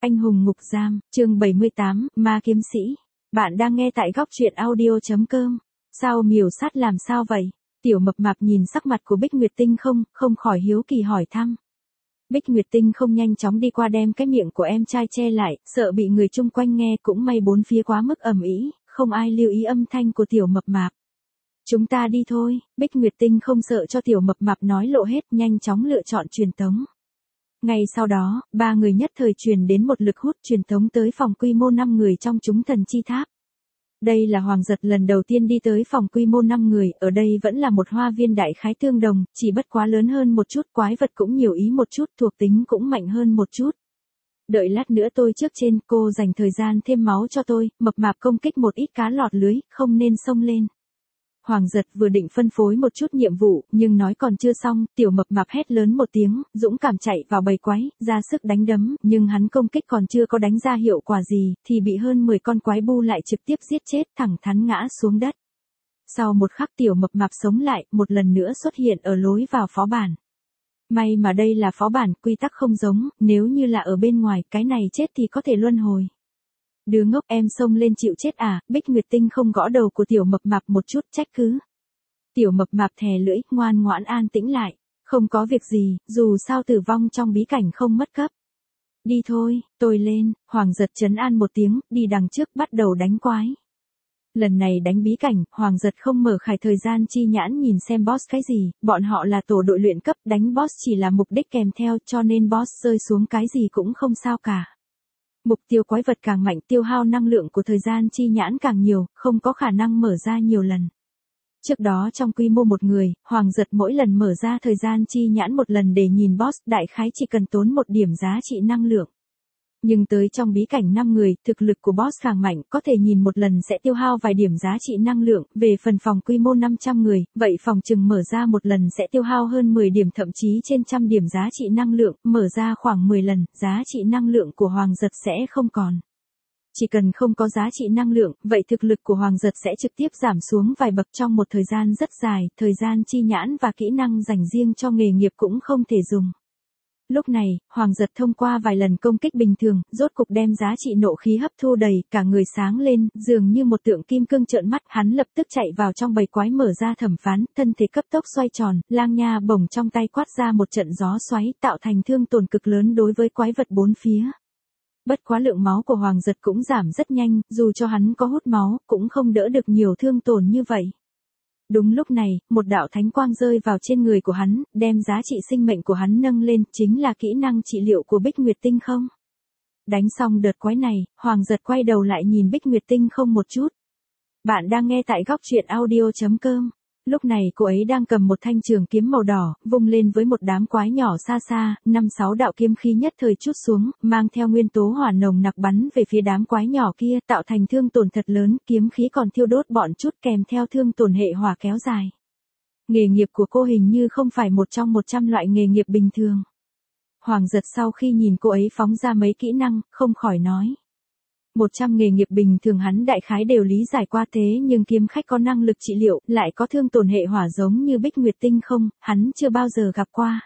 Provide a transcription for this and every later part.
Anh hùng ngục giam, chương 78, ma kiếm sĩ. Bạn đang nghe tại góc truyện audio.com. Sao miểu sát làm sao vậy? Tiểu mập mạp nhìn sắc mặt của Bích Nguyệt Tinh không khỏi hiếu kỳ hỏi thăm. Bích Nguyệt Tinh không nhanh chóng đi qua đem cái miệng của em trai che lại, sợ bị người chung quanh nghe, cũng may bốn phía quá mức ầm ĩ, không ai lưu ý âm thanh của tiểu mập mạp. Chúng ta đi thôi. Bích Nguyệt Tinh không sợ cho tiểu mập mạp nói lộ hết, nhanh chóng lựa chọn truyền tống. Ngay sau đó, ba người nhất thời truyền đến một lực hút truyền tống tới phòng quy mô 5 người trong chúng thần chi tháp. Đây là Hoàng Giật lần đầu tiên đi tới phòng quy mô 5 người, ở đây vẫn là một hoa viên đại khái tương đồng, chỉ bất quá lớn hơn một chút, quái vật cũng nhiều ý một chút, thuộc tính cũng mạnh hơn một chút. Đợi lát nữa tôi trước trên, cô dành thời gian thêm máu cho tôi, mập mạp công kích một ít cá lọt lưới, không nên xông lên. Hoàng Giật vừa định phân phối một chút nhiệm vụ, nhưng nói còn chưa xong, tiểu mập mạp hét lớn một tiếng, dũng cảm chạy vào bầy quái, ra sức đánh đấm, nhưng hắn công kích còn chưa có đánh ra hiệu quả gì, thì bị hơn 10 con quái bu lại trực tiếp giết chết, thẳng thắn ngã xuống đất. Sau một khắc tiểu mập mạp sống lại, một lần nữa xuất hiện ở lối vào phó bản. May mà đây là phó bản, quy tắc không giống, nếu như là ở bên ngoài, cái này chết thì có thể luân hồi. Đứa ngốc, em xông lên chịu chết à? Bích Nguyệt Tinh không gõ đầu của tiểu mập mạp một chút, trách cứ. Tiểu mập mạp thè lưỡi, ngoan ngoãn an tĩnh lại. Không có việc gì, dù sao tử vong trong bí cảnh không mất cấp. Đi thôi, tôi lên. Hoàng Giật trấn an một tiếng, đi đằng trước bắt đầu đánh quái. Lần này đánh bí cảnh, Hoàng Giật không mở khải thời gian chi nhãn nhìn xem boss cái gì, bọn họ là tổ đội luyện cấp, đánh boss chỉ là mục đích kèm theo, cho nên boss rơi xuống cái gì cũng không sao cả. Mục tiêu quái vật càng mạnh, tiêu hao năng lượng của thời gian chi nhãn càng nhiều, không có khả năng mở ra nhiều lần. Trước đó trong quy mô một người, Hoàng Giật mỗi lần mở ra thời gian chi nhãn một lần để nhìn boss, đại khái chỉ cần tốn một điểm giá trị năng lượng. Nhưng tới trong bí cảnh 5 người, thực lực của boss càng mạnh, có thể nhìn một lần sẽ tiêu hao vài điểm giá trị năng lượng, về phần phòng quy mô 500 người, vậy phòng chừng mở ra một lần sẽ tiêu hao hơn 10 điểm thậm chí trên trăm điểm giá trị năng lượng, mở ra khoảng 10 lần, giá trị năng lượng của Hoàng Giật sẽ không còn. Chỉ cần không có giá trị năng lượng, vậy thực lực của Hoàng Giật sẽ trực tiếp giảm xuống vài bậc trong một thời gian rất dài, thời gian chi nhãn và kỹ năng dành riêng cho nghề nghiệp cũng không thể dùng. Lúc này, Hoàng Giật thông qua vài lần công kích bình thường, rốt cục đem giá trị nộ khí hấp thu đầy, cả người sáng lên, dường như một tượng kim cương trợn mắt, hắn lập tức chạy vào trong bầy quái mở ra thẩm phán, thân thể cấp tốc xoay tròn, lang nha bổng trong tay quát ra một trận gió xoáy, tạo thành thương tổn cực lớn đối với quái vật bốn phía. Bất quá lượng máu của Hoàng Giật cũng giảm rất nhanh, dù cho hắn có hút máu, cũng không đỡ được nhiều thương tổn như vậy. Đúng lúc này, một đạo thánh quang rơi vào trên người của hắn, đem giá trị sinh mệnh của hắn nâng lên, chính là kỹ năng trị liệu của Bích Nguyệt Tinh không. Đánh xong đợt quái này, Hoàng Giật quay đầu lại nhìn Bích Nguyệt Tinh không một chút. Bạn đang nghe tại góc truyện audio.com. Lúc này cô ấy đang cầm một thanh trường kiếm màu đỏ, vung lên với một đám quái nhỏ xa xa, 5-6 đạo kiếm khí nhất thời trút xuống, mang theo nguyên tố hỏa nồng nặc bắn về phía đám quái nhỏ kia, tạo thành thương tổn thật lớn, kiếm khí còn thiêu đốt bọn chút kèm theo thương tổn hệ hỏa kéo dài. Nghề nghiệp của cô hình như không phải một trong 100 loại nghề nghiệp bình thường. Hoàng Giật sau khi nhìn cô ấy phóng ra mấy kỹ năng, không khỏi nói. 100 nghề nghiệp bình thường hắn đại khái đều lý giải qua, thế nhưng kiếm khách có năng lực trị liệu, lại có thương tổn hệ hỏa giống như Bích Nguyệt Tinh không, hắn chưa bao giờ gặp qua.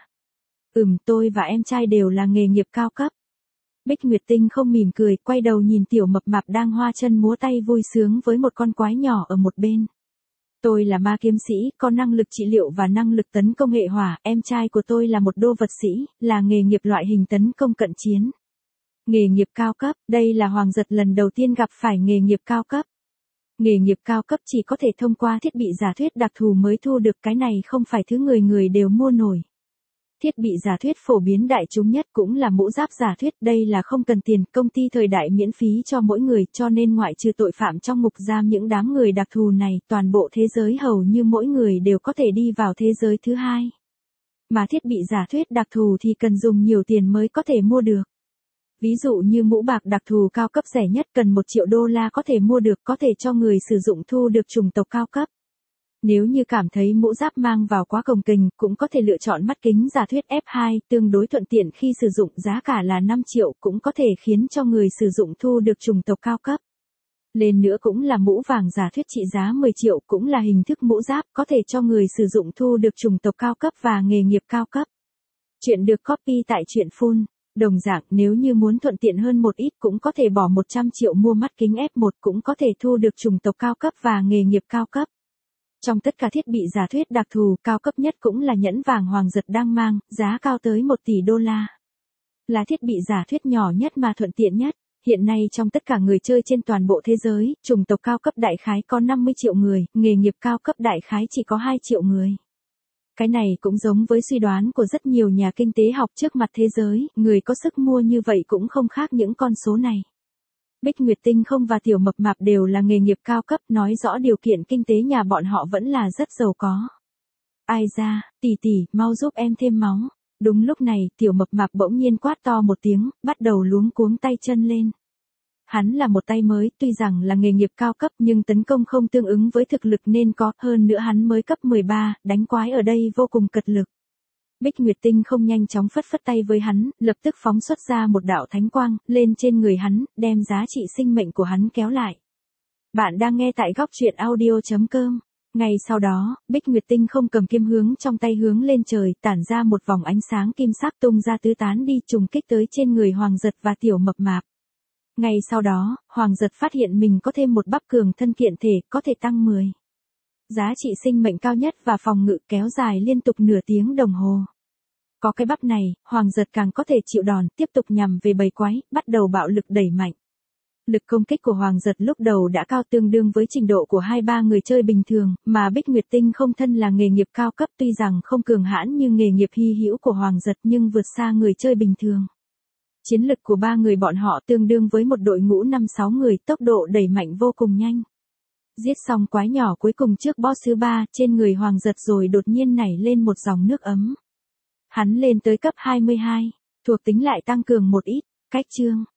Tôi và em trai đều là nghề nghiệp cao cấp. Bích Nguyệt Tinh không mỉm cười, quay đầu nhìn tiểu mập mạp đang hoa chân múa tay vui sướng với một con quái nhỏ ở một bên. Tôi là ma kiếm sĩ, có năng lực trị liệu và năng lực tấn công hệ hỏa, em trai của tôi là một đô vật sĩ, là nghề nghiệp loại hình tấn công cận chiến. Nghề nghiệp cao cấp, đây là Hoàng Giật lần đầu tiên gặp phải nghề nghiệp cao cấp. Nghề nghiệp cao cấp chỉ có thể thông qua thiết bị giả thuyết đặc thù mới thu được, cái này không phải thứ người người đều mua nổi. Thiết bị giả thuyết phổ biến đại chúng nhất cũng là mũ giáp giả thuyết, đây là không cần tiền, công ty thời đại miễn phí cho mỗi người, cho nên ngoại trừ tội phạm trong ngục giam những đám người đặc thù này, toàn bộ thế giới hầu như mỗi người đều có thể đi vào thế giới thứ hai. Mà thiết bị giả thuyết đặc thù thì cần dùng nhiều tiền mới có thể mua được. Ví dụ như mũ bạc đặc thù cao cấp rẻ nhất cần 1 triệu đô la có thể mua được, có thể cho người sử dụng thu được chủng tộc cao cấp. Nếu như cảm thấy mũ giáp mang vào quá cồng kềnh, cũng có thể lựa chọn mắt kính giả thuyết F2, tương đối thuận tiện khi sử dụng, giá cả là 5 triệu, cũng có thể khiến cho người sử dụng thu được chủng tộc cao cấp. Lên nữa cũng là mũ vàng giả thuyết trị giá 10 triệu, cũng là hình thức mũ giáp, có thể cho người sử dụng thu được chủng tộc cao cấp và nghề nghiệp cao cấp. Chuyện được copy tại truyện full. Đồng dạng nếu như muốn thuận tiện hơn một ít cũng có thể bỏ 100 triệu mua mắt kính F1 cũng có thể thu được chủng tộc cao cấp và nghề nghiệp cao cấp. Trong tất cả thiết bị giả thuyết đặc thù, cao cấp nhất cũng là nhẫn vàng Hoàng Giật đang mang, giá cao tới 1 tỷ đô la. Là thiết bị giả thuyết nhỏ nhất mà thuận tiện nhất. Hiện nay trong tất cả người chơi trên toàn bộ thế giới, chủng tộc cao cấp đại khái có 50 triệu người, nghề nghiệp cao cấp đại khái chỉ có 2 triệu người. Cái này cũng giống với suy đoán của rất nhiều nhà kinh tế học trước mặt thế giới, người có sức mua như vậy cũng không khác những con số này. Bích Nguyệt Tinh không và Tiểu Mập Mạp đều là nghề nghiệp cao cấp, nói rõ điều kiện kinh tế nhà bọn họ vẫn là rất giàu có. Ai ra, tỷ tỷ, mau giúp em thêm máu. Đúng lúc này, Tiểu Mập Mạp bỗng nhiên quát to một tiếng, bắt đầu luống cuống tay chân lên. Hắn là một tay mới, tuy rằng là nghề nghiệp cao cấp nhưng tấn công không tương ứng với thực lực nên có, hơn nữa hắn mới cấp 13, đánh quái ở đây vô cùng cật lực. Bích Nguyệt Tinh không nhanh chóng phất phất tay với hắn, lập tức phóng xuất ra một đạo thánh quang, lên trên người hắn, đem giá trị sinh mệnh của hắn kéo lại. Bạn đang nghe tại góc truyện audio.com. Ngay sau đó, Bích Nguyệt Tinh không cầm kiếm hướng trong tay hướng lên trời, tản ra một vòng ánh sáng kim sắc tung ra tứ tán đi trùng kích tới trên người Hoàng Giật và Tiểu Mập Mạp. Ngay sau đó, Hoàng Giật phát hiện mình có thêm một bắp cường thân kiện thể, có thể tăng 10. Giá trị sinh mệnh cao nhất và phòng ngự kéo dài liên tục nửa tiếng đồng hồ. Có cái bắp này, Hoàng Giật càng có thể chịu đòn, tiếp tục nhằm về bầy quái, bắt đầu bạo lực đẩy mạnh. Lực công kích của Hoàng Giật lúc đầu đã cao tương đương với trình độ của 2-3 người chơi bình thường, mà Bích Nguyệt Tinh không thân là nghề nghiệp cao cấp tuy rằng không cường hãn như nghề nghiệp hy hữu của Hoàng Giật nhưng vượt xa người chơi bình thường. Chiến lực của 3 người bọn họ tương đương với một đội ngũ 5-6 người, tốc độ đẩy mạnh vô cùng nhanh. Giết xong quái nhỏ cuối cùng trước boss thứ 3, trên người Hoàng Giật rồi đột nhiên nảy lên một dòng nước ấm. Hắn lên tới cấp 22, thuộc tính lại tăng cường một ít, cách chương.